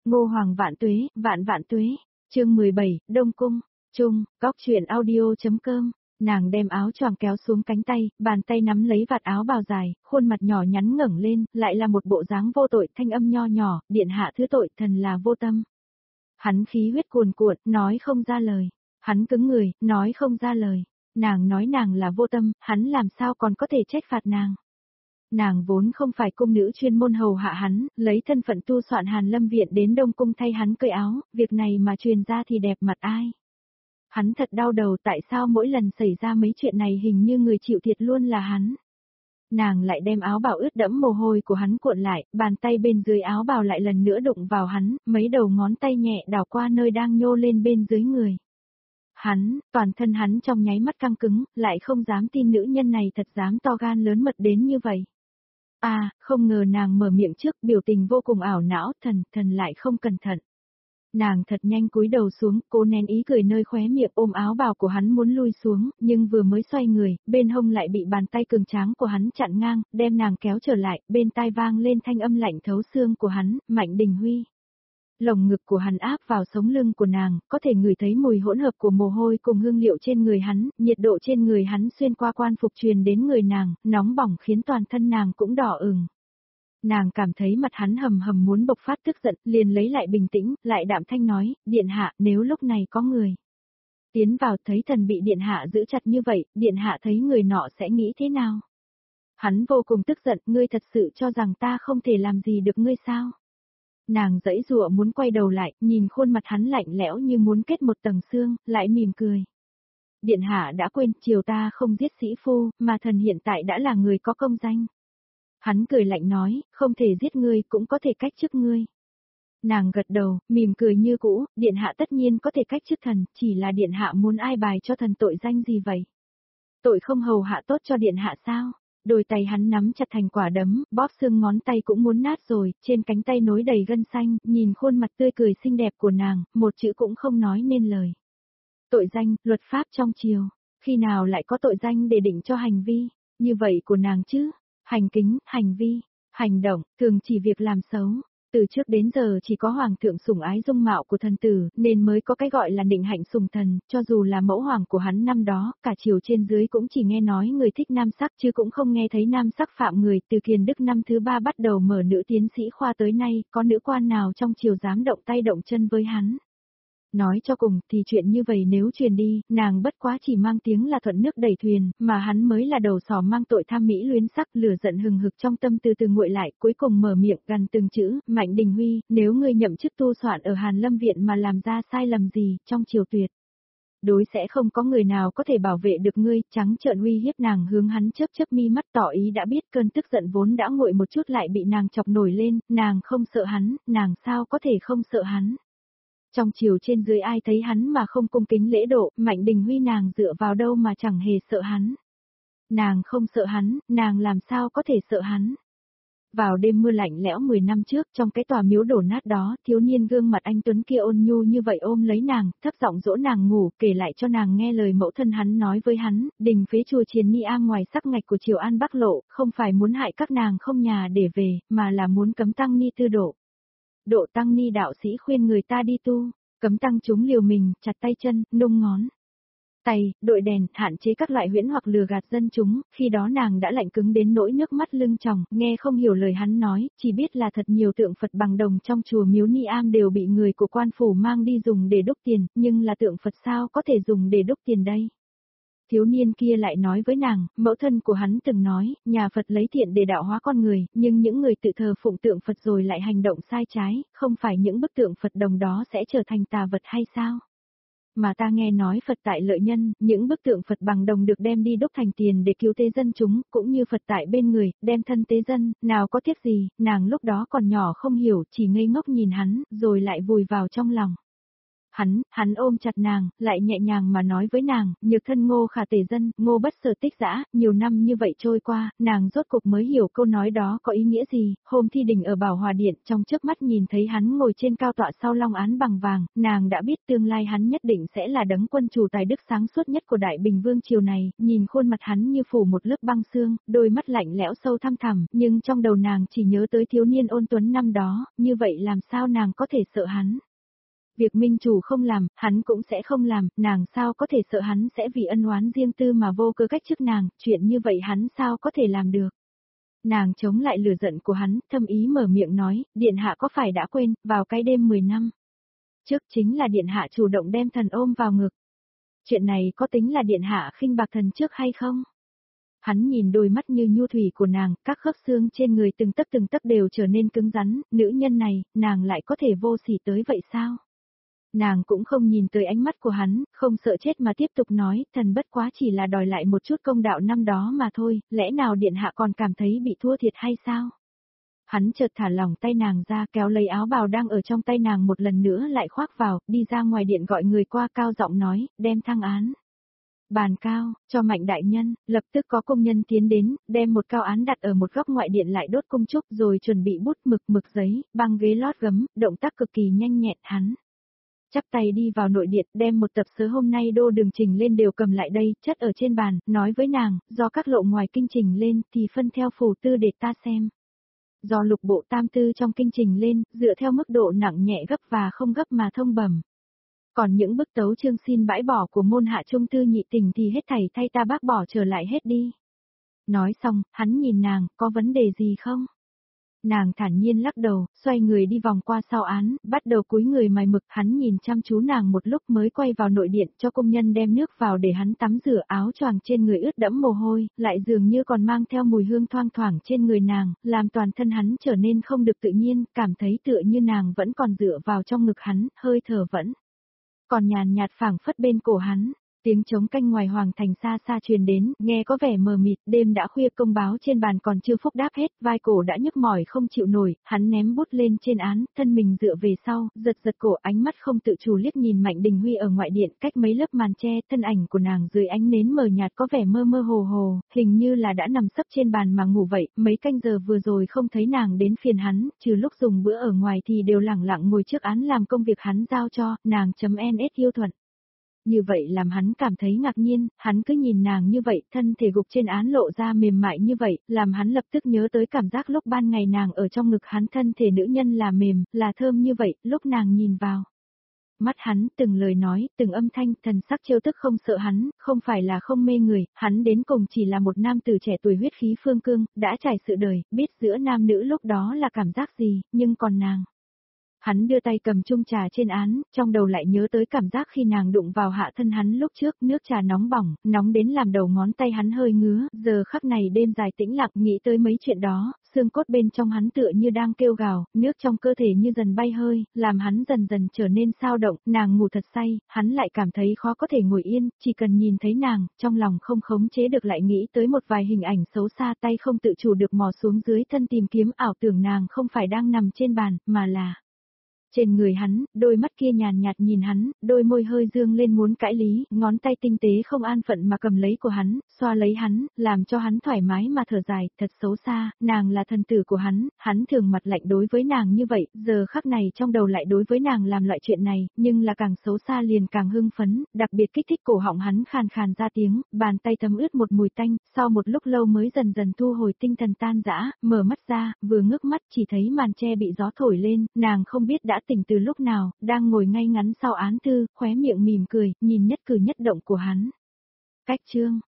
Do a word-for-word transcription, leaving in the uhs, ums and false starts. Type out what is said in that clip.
Ngô Hoàng vạn tuế, vạn vạn tuế. Chương mười bảy, Đông Cung. Trung, góc truyện audio.com. Nàng đem áo choàng kéo xuống cánh tay, bàn tay nắm lấy vạt áo bào dài, khuôn mặt nhỏ nhắn ngẩng lên, lại là một bộ dáng vô tội, thanh âm nho nhỏ, điện hạ thứ tội, thần là vô tâm. Hắn khí huyết cuồn cuộn, nói không ra lời. Hắn cứng người, nói không ra lời. Nàng nói nàng là vô tâm, hắn làm sao còn có thể trách phạt nàng. Nàng vốn không phải cung nữ chuyên môn hầu hạ hắn, lấy thân phận tu soạn Hàn Lâm Viện đến Đông Cung thay hắn cởi áo, việc này mà truyền ra thì đẹp mặt ai. Hắn thật đau đầu tại sao mỗi lần xảy ra mấy chuyện này hình như người chịu thiệt luôn là hắn. Nàng lại đem áo bào ướt đẫm mồ hôi của hắn cuộn lại, bàn tay bên dưới áo bào lại lần nữa đụng vào hắn, mấy đầu ngón tay nhẹ đảo qua nơi đang nhô lên bên dưới người. Hắn, toàn thân hắn trong nháy mắt căng cứng, lại không dám tin nữ nhân này thật dám to gan lớn mật đến như vậy. À, không ngờ nàng mở miệng trước, biểu tình vô cùng ảo não, thần, thần lại không cẩn thận. Nàng thật nhanh cúi đầu xuống, cố nén ý cười nơi khóe miệng, ôm áo bào của hắn muốn lui xuống, nhưng vừa mới xoay người, bên hông lại bị bàn tay cường tráng của hắn chặn ngang, đem nàng kéo trở lại, bên tai vang lên thanh âm lạnh thấu xương của hắn, Mạnh Đình Huy. Lồng ngực của hắn áp vào sống lưng của nàng, có thể ngửi thấy mùi hỗn hợp của mồ hôi cùng hương liệu trên người hắn, nhiệt độ trên người hắn xuyên qua quan phục truyền đến người nàng, nóng bỏng khiến toàn thân nàng cũng đỏ ửng. Nàng cảm thấy mặt hắn hầm hầm muốn bộc phát tức giận, liền lấy lại bình tĩnh, lại đạm thanh nói, điện hạ, nếu lúc này có người tiến vào thấy thần bị điện hạ giữ chặt như vậy, điện hạ thấy người nọ sẽ nghĩ thế nào? Hắn vô cùng tức giận, ngươi thật sự cho rằng ta không thể làm gì được ngươi sao? Nàng giãy giụa muốn quay đầu lại, nhìn khuôn mặt hắn lạnh lẽo như muốn kết một tầng xương, lại mỉm cười. Điện hạ đã quên, chiều ta không giết sĩ phu, mà thần hiện tại đã là người có công danh. Hắn cười lạnh nói, không thể giết ngươi cũng có thể cách chức ngươi. Nàng gật đầu, mỉm cười như cũ, điện hạ tất nhiên có thể cách chức thần, chỉ là điện hạ muốn ai bài cho thần tội danh gì vậy? Tội không hầu hạ tốt cho điện hạ sao? Đôi tay hắn nắm chặt thành quả đấm, bóp xương ngón tay cũng muốn nát rồi, trên cánh tay nối đầy gân xanh, nhìn khuôn mặt tươi cười xinh đẹp của nàng, một chữ cũng không nói nên lời. Tội danh, luật pháp trong triều, khi nào lại có tội danh để định cho hành vi, như vậy của nàng chứ? Hành kính, hành vi, hành động, thường chỉ việc làm xấu. Từ trước đến giờ chỉ có hoàng thượng sủng ái dung mạo của thần tử, nên mới có cái gọi là nịnh hạnh sủng thần, cho dù là mẫu hoàng của hắn năm đó, cả triều trên dưới cũng chỉ nghe nói người thích nam sắc chứ cũng không nghe thấy nam sắc phạm người. Từ Kiền Đức năm thứ ba bắt đầu mở nữ tiến sĩ khoa tới nay, có nữ quan nào trong triều dám động tay động chân với hắn. Nói cho cùng thì chuyện như vậy nếu truyền đi, nàng bất quá chỉ mang tiếng là thuận nước đẩy thuyền, mà hắn mới là đầu sỏ mang tội tham mỹ luyến sắc, lửa giận hừng hực trong tâm từ từ nguội lại, cuối cùng mở miệng gằn từng chữ, Mạnh Đình Huy, nếu ngươi nhậm chức tu soạn ở Hàn Lâm Viện mà làm ra sai lầm gì, trong triều tuyệt đối sẽ không có người nào có thể bảo vệ được ngươi. Trắng trợn uy hiếp nàng, hướng hắn chớp chớp mi mắt tỏ ý đã biết cơn tức giận vốn đã nguội một chút lại bị nàng chọc nổi lên, nàng không sợ hắn, nàng sao có thể không sợ hắn. Trong triều trên dưới ai thấy hắn mà không cung kính lễ độ, Mạnh Đình Huy nàng dựa vào đâu mà chẳng hề sợ hắn. Nàng không sợ hắn, nàng làm sao có thể sợ hắn. Vào đêm mưa lạnh lẽo mười năm trước, trong cái tòa miếu đổ nát đó, thiếu niên gương mặt anh tuấn kia ôn nhu như vậy ôm lấy nàng, thấp giọng dỗ nàng ngủ, kể lại cho nàng nghe lời mẫu thân hắn nói với hắn, đình phế chùa Triền Ni Am ngoài sắc ngạch của triều An Bắc Lộ, không phải muốn hại các nàng không nhà để về, mà là muốn cấm tăng ni tư độ. Độ tăng ni đạo sĩ khuyên người ta đi tu, cấm tăng chúng liều mình, chặt tay chân, nung ngón tay, đội đèn, hạn chế các loại huyễn hoặc lừa gạt dân chúng. Khi đó nàng đã lạnh cứng đến nỗi nước mắt lưng tròng, nghe không hiểu lời hắn nói, chỉ biết là thật nhiều tượng Phật bằng đồng trong chùa miếu Ni Am đều bị người của quan phủ mang đi dùng để đúc tiền, nhưng là tượng Phật sao có thể dùng để đúc tiền đây? Thiếu niên kia lại nói với nàng, mẫu thân của hắn từng nói, nhà Phật lấy thiện để đạo hóa con người, nhưng những người tự thờ phụng tượng Phật rồi lại hành động sai trái, không phải những bức tượng Phật đồng đó sẽ trở thành tà vật hay sao? Mà ta nghe nói Phật tại lợi nhân, những bức tượng Phật bằng đồng được đem đi đúc thành tiền để cứu tế dân chúng, cũng như Phật tại bên người, đem thân tế dân, nào có tiếc gì, nàng lúc đó còn nhỏ không hiểu, chỉ ngây ngốc nhìn hắn, rồi lại vùi vào trong lòng. Hắn, hắn ôm chặt nàng, lại nhẹ nhàng mà nói với nàng, nhược thân ngô khả tề dân, ngô bất sở tích dã, nhiều năm như vậy trôi qua, nàng rốt cục mới hiểu câu nói đó có ý nghĩa gì. Hôm thi đình ở Bảo Hòa Điện, trong chớp mắt nhìn thấy hắn ngồi trên cao tọa sau long án bằng vàng, nàng đã biết tương lai hắn nhất định sẽ là đấng quân chủ tài đức sáng suốt nhất của Đại Bình Vương triều này. Nhìn khuôn mặt hắn như phủ một lớp băng xương, đôi mắt lạnh lẽo sâu thăm thẳm, nhưng trong đầu nàng chỉ nhớ tới thiếu niên ôn tuấn năm đó, như vậy làm sao nàng có thể sợ hắn? Việc minh chủ không làm, hắn cũng sẽ không làm, nàng sao có thể sợ hắn sẽ vì ân oán riêng tư mà vô cơ cách chức nàng, chuyện như vậy hắn sao có thể làm được. Nàng chống lại lửa giận của hắn, thâm ý mở miệng nói, điện hạ có phải đã quên, vào cái đêm mười năm trước chính là điện hạ chủ động đem thần ôm vào ngực. Chuyện này có tính là điện hạ khinh bạc thần trước hay không? Hắn nhìn đôi mắt như nhu thủy của nàng, các khớp xương trên người từng tấc từng tấc đều trở nên cứng rắn, nữ nhân này, nàng lại có thể vô sỉ tới vậy sao? Nàng cũng không nhìn tới ánh mắt của hắn, không sợ chết mà tiếp tục nói, thần bất quá chỉ là đòi lại một chút công đạo năm đó mà thôi, lẽ nào điện hạ còn cảm thấy bị thua thiệt hay sao? Hắn chợt thả lỏng tay nàng ra, kéo lấy áo bào đang ở trong tay nàng một lần nữa lại khoác vào, đi ra ngoài điện gọi người qua, cao giọng nói, đem thăng án. Bàn cao, cho Mạnh đại nhân, lập tức có công nhân tiến đến, đem một cao án đặt ở một góc ngoại điện lại đốt cung trúc rồi chuẩn bị bút mực mực giấy, băng ghế lót gấm, động tác cực kỳ nhanh nhẹn. Hắn chắp tay đi vào nội điện, đem một tập sớ hôm nay đô đường trình lên đều cầm lại đây, chất ở trên bàn, nói với nàng, do các lộ ngoài kinh trình lên, thì phân theo phù tư để ta xem. Do lục bộ tam tư trong kinh trình lên, dựa theo mức độ nặng nhẹ gấp và không gấp mà thông bẩm. Còn những bức tấu chương xin bãi bỏ của môn hạ trung tư nhị tình thì hết thảy thay ta bác bỏ trở lại hết đi. Nói xong, hắn nhìn nàng, có vấn đề gì không? Nàng thản nhiên lắc đầu, xoay người đi vòng qua sau án, bắt đầu cúi người mài mực. Hắn nhìn chăm chú nàng một lúc mới quay vào nội điện cho công nhân đem nước vào để hắn tắm rửa. Áo choàng trên người ướt đẫm mồ hôi, lại dường như còn mang theo mùi hương thoang thoảng trên người nàng, làm toàn thân hắn trở nên không được tự nhiên, cảm thấy tựa như nàng vẫn còn dựa vào trong ngực hắn, hơi thở vẫn còn nhàn nhạt phảng phất bên cổ hắn. Tiếng trống canh ngoài hoàng thành xa xa truyền đến, nghe có vẻ mờ mịt, đêm đã khuya, công báo trên bàn còn chưa phúc đáp hết, vai cổ đã nhức mỏi không chịu nổi, hắn ném bút lên trên án, thân mình dựa về sau, giật giật cổ, ánh mắt không tự chủ liếc nhìn Mạnh Đình Huy ở ngoại điện, cách mấy lớp màn che, thân ảnh của nàng dưới ánh nến mờ nhạt có vẻ mơ mơ hồ hồ, hình như là đã nằm sấp trên bàn mà ngủ vậy. Mấy canh giờ vừa rồi không thấy nàng đến phiền hắn, trừ lúc dùng bữa ở ngoài thì đều lẳng lặng ngồi trước án làm công việc hắn giao cho, nàng chấm ns yêu thuận. Như vậy làm hắn cảm thấy ngạc nhiên, hắn cứ nhìn nàng như vậy, thân thể gục trên án lộ ra mềm mại như vậy, làm hắn lập tức nhớ tới cảm giác lúc ban ngày nàng ở trong ngực hắn, thân thể nữ nhân là mềm, là thơm như vậy, lúc nàng nhìn vào mắt hắn, từng lời nói, từng âm thanh, thần sắc trêu tức không sợ hắn, không phải là không mê người, hắn đến cùng chỉ là một nam tử trẻ tuổi huyết khí phương cương, đã trải sự đời, biết giữa nam nữ lúc đó là cảm giác gì, nhưng còn nàng. Hắn đưa tay cầm chung trà trên án, trong đầu lại nhớ tới cảm giác khi nàng đụng vào hạ thân hắn lúc trước, nước trà nóng bỏng, nóng đến làm đầu ngón tay hắn hơi ngứa, giờ khắc này đêm dài tĩnh lặng, nghĩ tới mấy chuyện đó, xương cốt bên trong hắn tựa như đang kêu gào, nước trong cơ thể như dần bay hơi, làm hắn dần dần trở nên sao động, nàng ngủ thật say, hắn lại cảm thấy khó có thể ngồi yên, chỉ cần nhìn thấy nàng, trong lòng không khống chế được lại nghĩ tới một vài hình ảnh xấu xa, tay không tự chủ được mò xuống dưới thân tìm kiếm, ảo tưởng nàng không phải đang nằm trên bàn, mà là trên người hắn, đôi mắt kia nhàn nhạt nhìn hắn, đôi môi hơi dương lên muốn cãi lý, ngón tay tinh tế không an phận mà cầm lấy của hắn, xoa lấy hắn, làm cho hắn thoải mái mà thở dài, thật xấu xa, nàng là thần tử của hắn, hắn thường mặt lạnh đối với nàng như vậy, giờ khắc này trong đầu lại đối với nàng làm loại chuyện này, nhưng là càng xấu xa liền càng hưng phấn, đặc biệt kích thích cổ họng hắn khàn khàn ra tiếng, bàn tay thấm ướt một mùi tanh, sau một lúc lâu mới dần dần thu hồi tinh thần tan rã, mở mắt ra, vừa ngước mắt chỉ thấy màn che bị gió thổi lên, nàng không biết đã tỉnh từ lúc nào, đang ngồi ngay ngắn sau án thư, khóe miệng mỉm cười, nhìn nhất cử nhất động của hắn. Cách chương